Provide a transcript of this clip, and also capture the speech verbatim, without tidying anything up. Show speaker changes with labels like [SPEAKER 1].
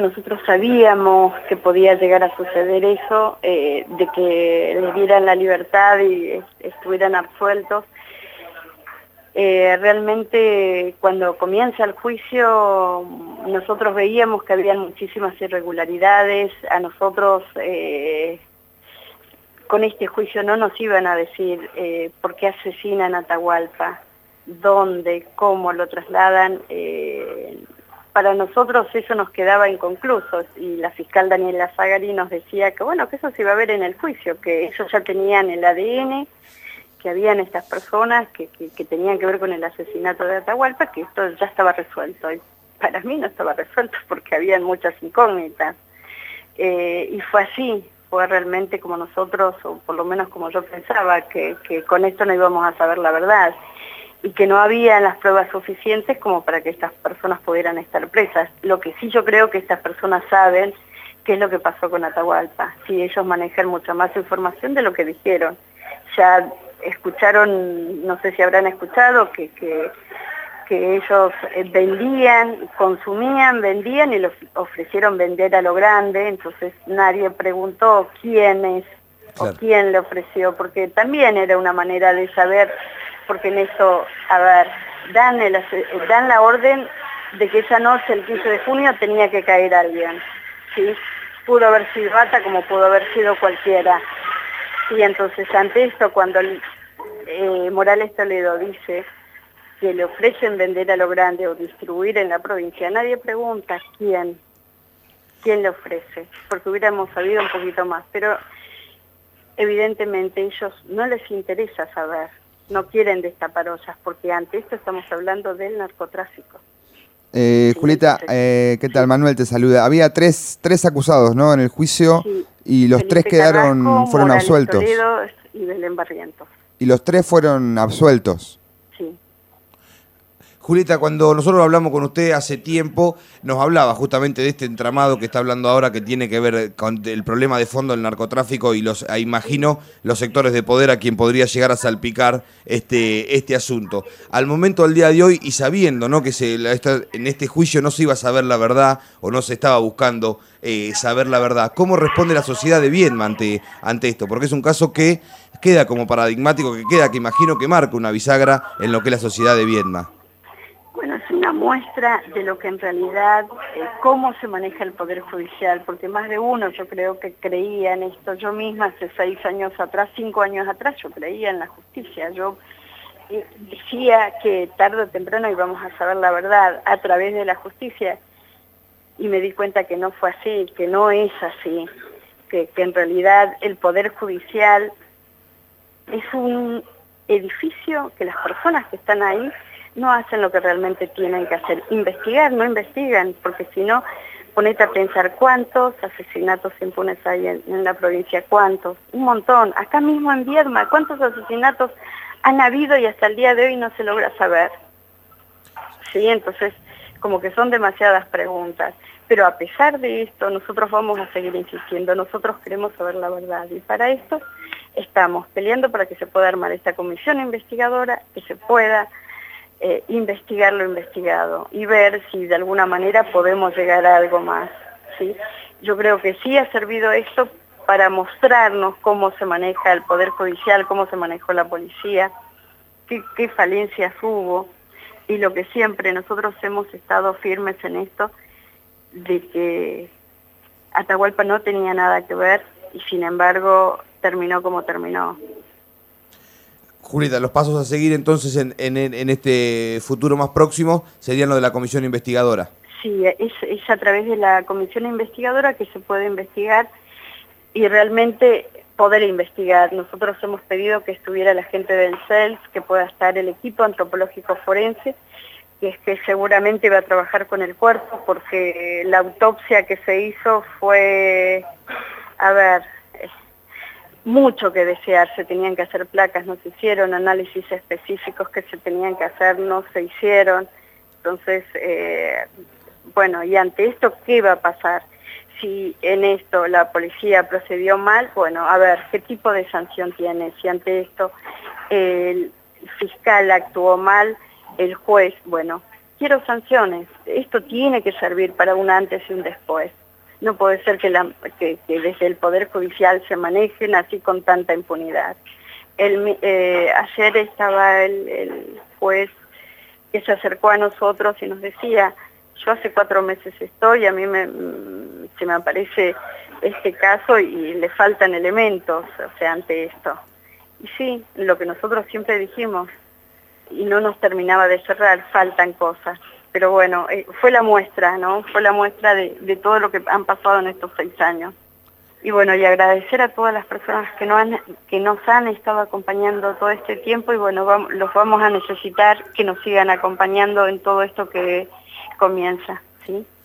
[SPEAKER 1] Nosotros sabíamos que podía llegar a suceder eso, eh, de que les dieran la libertad y est estuvieran absueltos. Eh, realmente cuando comienza el juicio nosotros veíamos que había muchísimas irregularidades. A nosotros eh, con este juicio no nos iban a decir eh, por qué asesinan a Atahualpa, dónde, cómo lo trasladan. Eh, para nosotros eso nos quedaba inconcluso y la fiscal Daniela Zagari nos decía que bueno, que eso se iba a ver en el juicio, que ellos ya tenían el A D N, que habían estas personas que, que, que tenían que ver con el asesinato de Atahualpa, que esto ya estaba resuelto. Y para mí no estaba resuelto porque habían muchas incógnitas. Eh, y fue así, fue realmente como nosotros, o por lo menos como yo pensaba, que, que con esto no íbamos a saber la verdad y que no había las pruebas suficientes como para que estas personas pudieran estar presas. Lo que sí yo creo que estas personas saben qué es lo que pasó con Atahualpa. Sí, ellos manejan mucha más información de lo que dijeron. Ya escucharon, no sé si habrán escuchado, que, que, que ellos vendían, consumían, vendían y los ofrecieron vender a lo grande, entonces nadie preguntó quién es claro. o quién le ofreció, porque también era una manera de saber, porque en eso, a ver, dan, el, dan la orden de que esa noche, el quince de junio, tenía que caer alguien, ¿sí? Pudo haber sido Ata como pudo haber sido cualquiera. Y entonces ante esto, cuando eh, Morales Toledo dice que le ofrecen vender a lo grande o distribuir en la provincia, nadie pregunta quién, quién le ofrece, porque hubiéramos sabido un poquito más, pero evidentemente ellos no les interesa saber, no quieren destapar ollas, porque ante esto estamos hablando del narcotráfico.
[SPEAKER 2] Eh,
[SPEAKER 1] sí,
[SPEAKER 2] Julieta,
[SPEAKER 1] entonces,
[SPEAKER 2] eh, ¿qué tal?
[SPEAKER 1] Sí.
[SPEAKER 2] Manuel te saluda. Había tres, tres acusados, ¿no?, en el juicio
[SPEAKER 1] Sí.
[SPEAKER 2] y los
[SPEAKER 1] Felipe
[SPEAKER 2] tres quedaron,
[SPEAKER 1] Carrasco,
[SPEAKER 2] fueron
[SPEAKER 1] Morales
[SPEAKER 2] absueltos.
[SPEAKER 1] Toledo y Belén Barrientos.
[SPEAKER 2] Y los tres fueron absueltos.
[SPEAKER 1] Sí.
[SPEAKER 3] Julieta, cuando nosotros hablamos con usted hace tiempo, nos hablaba justamente de este entramado que está hablando ahora, que tiene que ver con el problema de fondo del narcotráfico y los, imagino, los sectores de poder a quien podría llegar a salpicar este, este asunto. Al momento del día de hoy, y sabiendo, ¿no?, que se, esta, en este juicio no se iba a saber la verdad o no se estaba buscando eh, saber la verdad, ¿cómo responde la sociedad de Viedma ante, ante esto? Porque es un caso que queda como paradigmático, que queda, que imagino que marca una bisagra en lo que es la sociedad de Viedma.
[SPEAKER 1] Bueno, es una muestra de lo que en realidad, eh, cómo se maneja el Poder Judicial, porque más de uno yo creo que creía en esto. Yo misma hace seis años atrás, cinco años atrás, yo creía en la justicia. Yo eh, decía que tarde o temprano íbamos a saber la verdad a través de la justicia y me di cuenta que no fue así, que no es así, que, que en realidad el Poder Judicial es un edificio que las personas que están ahí no hacen lo que realmente tienen que hacer. Investigar, no investigan, porque si no, ponete a pensar cuántos asesinatos impunes hay en, en la provincia, cuántos, un montón. Acá mismo en Viedma, ¿cuántos asesinatos han habido y hasta el día de hoy no se logra saber? Sí, entonces, como que son demasiadas preguntas. Pero a pesar de esto, nosotros vamos a seguir insistiendo, nosotros queremos saber la verdad. Y para esto estamos peleando para que se pueda armar esta comisión investigadora, que se pueda Eh, investigar lo investigado y ver si de alguna manera podemos llegar a algo más, ¿sí? Yo creo que sí ha servido esto para mostrarnos cómo se maneja el Poder Judicial, cómo se manejó la policía, qué, qué falencias hubo, y lo que siempre nosotros hemos estado firmes en esto, de que Atahualpa no tenía nada que ver y sin embargo terminó como terminó.
[SPEAKER 3] Julieta, los pasos a seguir entonces en, en, en este futuro más próximo serían lo de la comisión investigadora.
[SPEAKER 1] Sí, es, es a través de la comisión investigadora que se puede investigar y realmente poder investigar. Nosotros hemos pedido que estuviera la gente del C E L S, que pueda estar el equipo antropológico forense, que es que seguramente va a trabajar con el cuerpo, porque la autopsia que se hizo fue, a ver, mucho que desear. Se tenían que hacer placas, no se hicieron, análisis específicos que se tenían que hacer, no se hicieron. Entonces, eh, bueno, y ante esto, ¿qué va a pasar? Si en esto la policía procedió mal, bueno, a ver, ¿qué tipo de sanción tiene? Si ante esto el fiscal actuó mal, el juez, bueno, quiero sanciones. Esto tiene que servir para un antes y un después. No puede ser que, la, que, que desde el Poder Judicial se manejen así con tanta impunidad. El, eh, ayer estaba el, el juez que se acercó a nosotros y nos decía, yo hace cuatro meses estoy, a mí me, se me aparece este caso y le faltan elementos, o sea, ante esto. Y sí, lo que nosotros siempre dijimos, y no nos terminaba de cerrar, faltan cosas. Pero bueno, eh, fue la muestra, ¿no? Fue la muestra de, de todo lo que han pasado en estos seis años. Y bueno, y agradecer a todas las personas que, no han, que nos han estado acompañando todo este tiempo y bueno, vamos, los vamos a necesitar que nos sigan acompañando en todo esto que comienza, ¿sí?